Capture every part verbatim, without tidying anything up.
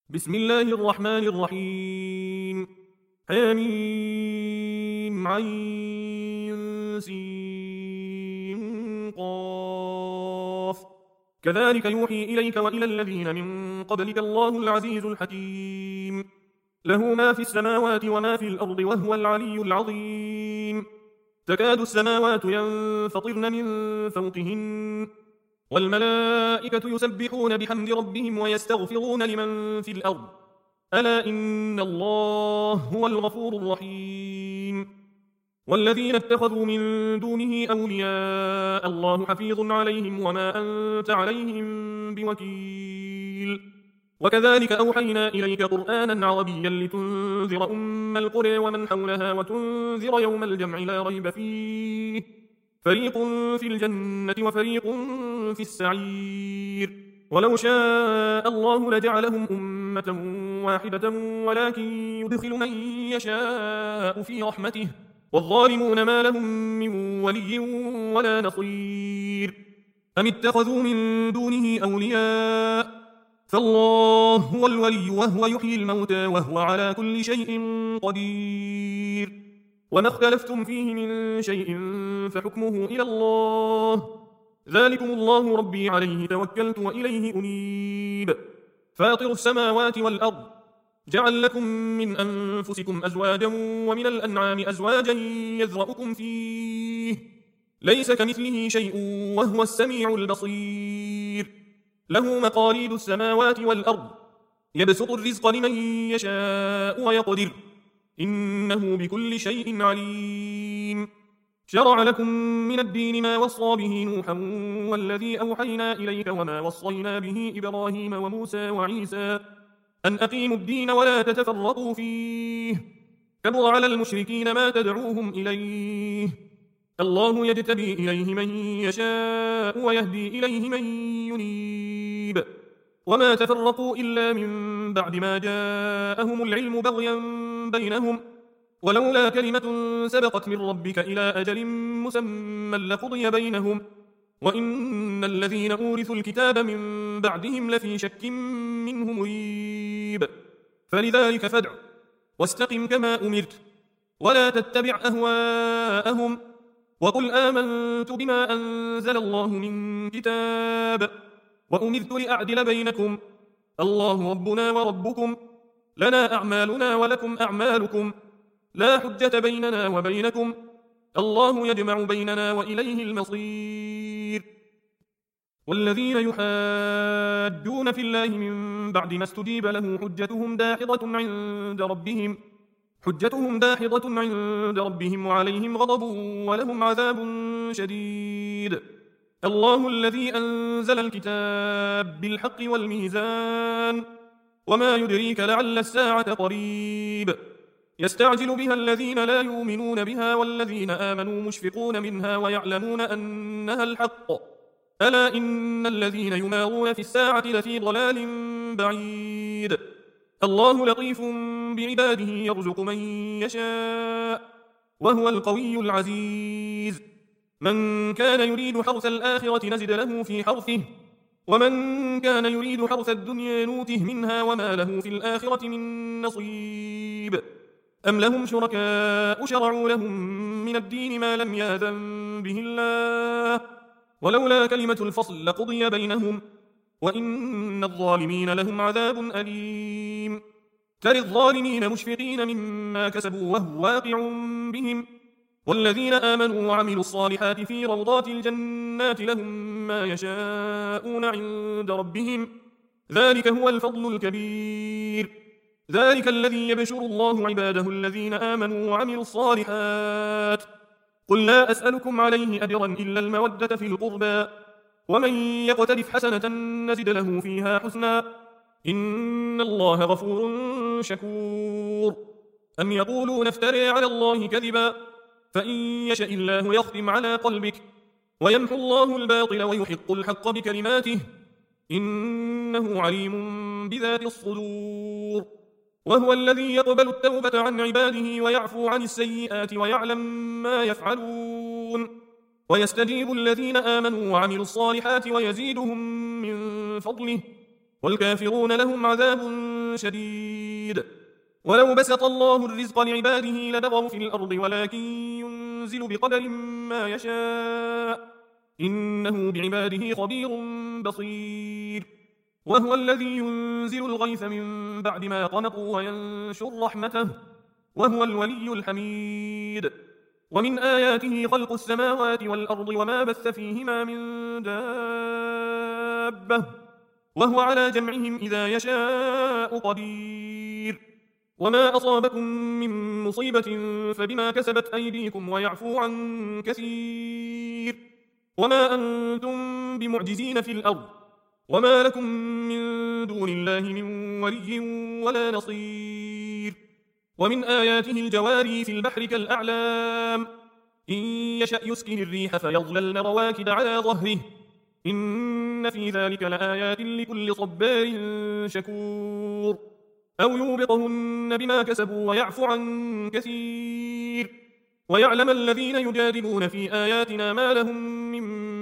بسم الله الرحمن الرحيم. حميم عين سين قاف. كذلك يوحي إليك وإلى الذين من قبلك الله العزيز الحكيم. له ما في السماوات وما في الأرض وهو العلي العظيم. تكاد السماوات ينفطرن من فوقهن والملائكة يسبحون بحمد ربهم ويستغفرون لمن في الأرض ألا إن الله هو الغفور الرحيم. والذين اتخذوا من دونه أولياء الله حفيظ عليهم وما أنت عليهم بوكيل. وكذلك أوحينا إليك قرآنا عربيا لتنذر أم القرى ومن حولها وتنذر يوم الجمع لا ريب فيه فريق في الجنة وفريق في السعير. ولو شاء الله لجعلهم أمة واحدة ولكن يدخل من يشاء في رحمته والظالمون ما لهم من ولي ولا نصير. أم اتخذوا من دونه أولياء فالله هو الولي وهو يحيي الموتى وهو على كل شيء قدير. وما اختلفتم فيه من شيء فحكمه إلى الله ذلكم الله ربي عليه توكلت وإليه أنيب. فاطر السماوات والأرض جعل لكم من أنفسكم أزواجا ومن الأنعام أزواجا يذرأكم فيه ليس كمثله شيء وهو السميع البصير. له مقاليد السماوات والأرض يبسط الرزق لمن يشاء ويقدر إنه بكل شيء عليم. شرع لكم من الدين ما وصى به نوحا والذي أوحينا إليك وما وصينا به إبراهيم وموسى وعيسى أن أقيموا الدين ولا تتفرقوا فيه كبر على المشركين ما تدعوهم إليه. الله يجتبي إليه من يشاء ويهدي إليه من ينيب. وما تفرقوا إلا من بعد ما جاءهم العلم بغيا بينهم ولولا كلمة سبقت من ربك إلى أجل مسمى لقضي بينهم وإن الذين أورثوا الكتاب من بعدهم لفي شك منه مريب. فلذلك فادع واستقم كما أمرت ولا تتبع أهواءهم وقل آمنت بما أنزل الله من كتاب وأمرت لأعدل بينكم الله ربنا وربكم لنا أعمالنا ولكم أعمالكم لا حجة بيننا وبينكم الله يجمع بيننا وإليه المصير. والذين يحاجون في الله من بعد ما استجيب له حجتهم داحضة عند ربهم حجتهم داحضة عند ربهم وعليهم غضب ولهم عذاب شديد. الله الذي أنزل الكتاب بالحق والميزان وما يدريك لعل الساعة قريب. يستعجل بها الذين لا يؤمنون بها والذين آمنوا مشفقون منها ويعلمون أنها الحق ألا إن الذين يمارون في الساعة لفي ضلال بعيد. الله لطيف بعباده يرزق من يشاء وهو القوي العزيز. من كان يريد حرث الآخرة نزد له في حرثه ومن كان يريد حرث الدنيا نوته منها وما له في الآخرة من نصيب. أم لهم شركاء شرعوا لهم من الدين ما لم يأذن به الله ولولا كلمة الفصل لقضي بينهم وإن الظالمين لهم عذاب أليم. ترى الظالمين مشفقين مما كسبوا وهو واقع بهم والذين آمنوا وعملوا الصالحات في روضات الجنات لهم ما يشاءون عند ربهم ذلك هو الفضل الكبير. ذلك الذي يبشر الله عباده الذين آمنوا وعملوا الصالحات قل لا أسألكم عليه أجرا إلا المودة في القربى ومن يقترف حسنة نزد له فيها حسنا إن الله غفور شكور. أم يقولون افتري على الله كذبا فإن يشاء الله يختم على قلبك ويمحو الله الباطل ويحق الحق بكلماته إنه عليم بذات الصدور. وهو الذي يقبل التوبة عن عباده ويعفو عن السيئات ويعلم ما يفعلون ويستجيب الذين آمنوا وعملوا الصالحات ويزيدهم من فضله والكافرون لهم عذاب شديد ولو بسط الله الرزق لعباده لبغوا في الأرض ولكن ينزل بقدر ما يشاء إنه بعباده خبير بصير وهو الذي ينزل الغيث من بعد ما قنطوا وينشر رحمته وهو الولي الحميد ومن آياته خلق السماوات والأرض وما بث فيهما من دابة وهو على جمعهم إذا يشاء قدير وما أصابكم من مصيبة فبما كسبت أيديكم ويعفو عن كثير وما أنتم بمعجزين في الأرض وما لكم من دون الله من ولي ولا نصير ومن آياته الجواري في البحر كالأعلام إن يشأ يسكن الريح فيظللن رواكد على ظهره إن في ذلك لآيات لكل صبار شكور أو يوبقهن بما كسبوا ويعفو عن كثير ويعلم الذين يجادلون في آياتنا ما لهم من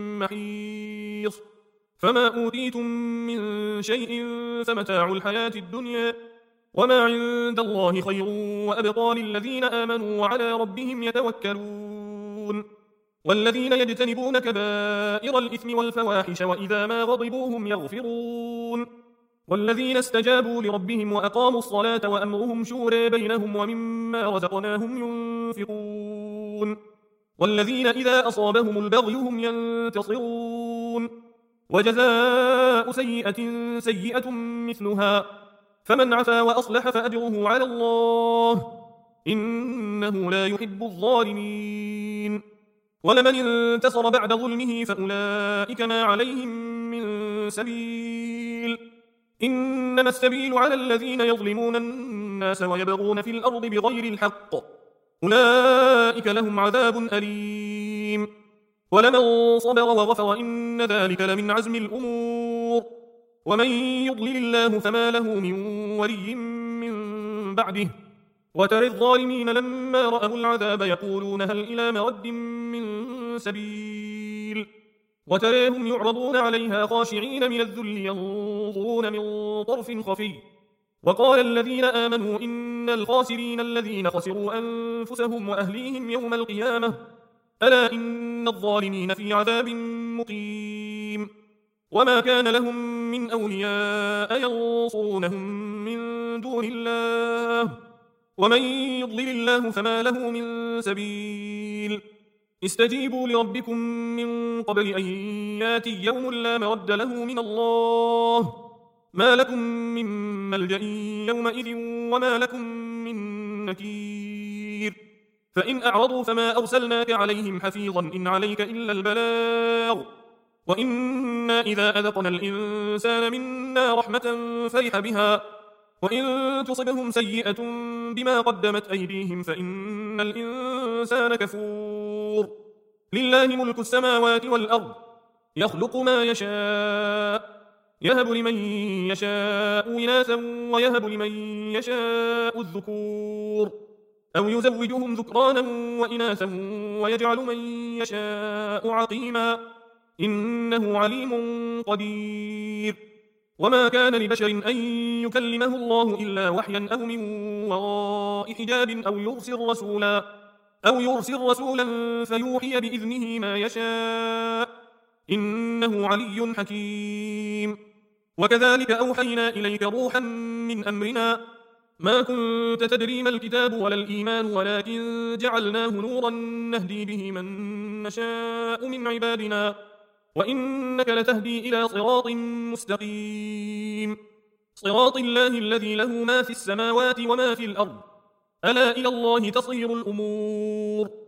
محيص فما أوتيتم من شيء فمتاع الحياة الدنيا وما عند الله خير وأبقى للذين آمنوا وعلى ربهم يتوكلون والذين يجتنبون كبائر الإثم والفواحش وإذا ما غضبوا هم يغفرون والذين استجابوا لربهم وأقاموا الصلاة وأمرهم شورى بينهم ومما رزقناهم ينفقون والذين إذا أصابهم البغي هم ينتصرون وجزاء سيئة سيئة مثلها فمن عفا وأصلح فأجره على الله إنه لا يحب الظالمين ولمن انتصر بعد ظلمه فأولئك ما عليهم من سبيل إنما السبيل على الذين يظلمون الناس ويبغون في الأرض بغير الحق أولئك لهم عذاب أليم ولمن صبر وغفر إن ذلك لمن عزم الأمور ومن يضلل الله فما له من ولي من بعده وترى الظالمين لما رأوا العذاب يقولون هل إلى مرد من سبيل وتراهم يعرضون عليها خاشعين من الذل ينظرون من طرف خفي وقال الذين آمنوا إن الخاسرين الذين خسروا أنفسهم وأهليهم يوم القيامة ألا إن الظالمين في عذاب مقيم وما كان لهم من أولياء ينصرونهم من دون الله ومن يضلل الله فما له من سبيل استجيبوا لربكم من قبل أن ياتي يوم لا مرد له من الله ما لكم من ملجأ يومئذ وما لكم من نكير فإن أعرضوا فما أرسلناك عليهم حفيظا إن عليك إلا البلاغ وإنا إذا أذقنا الإنسان منا رحمة فرح بها وإن تصبهم سيئة بما قدمت أيديهم فإن الإنسان كفور لله ملك السماوات والأرض يخلق ما يشاء يهب لمن يشاء إناثا ويهب لمن يشاء الذكور أو يزوجهم ذكرانا وإناثا ويجعل من يشاء عقيما إنه عليم قدير وما كان لبشر أن يكلمه الله إلا وحيا أو من وراء حجاب أو يرسل رسولا أو يرسل رسولا فيوحي بإذنه ما يشاء إنه علي حكيم وكذلك أوحينا إليك روحا من أمرنا ما كنت تدري ما الكتاب ولا الإيمان ولكن جعلناه نورا نهدي به من نشاء من عبادنا وإنك لتهدي إلى صراط مستقيم صراط الله الذي له ما في السماوات وما في الأرض ألا إلى الله تصير الأمور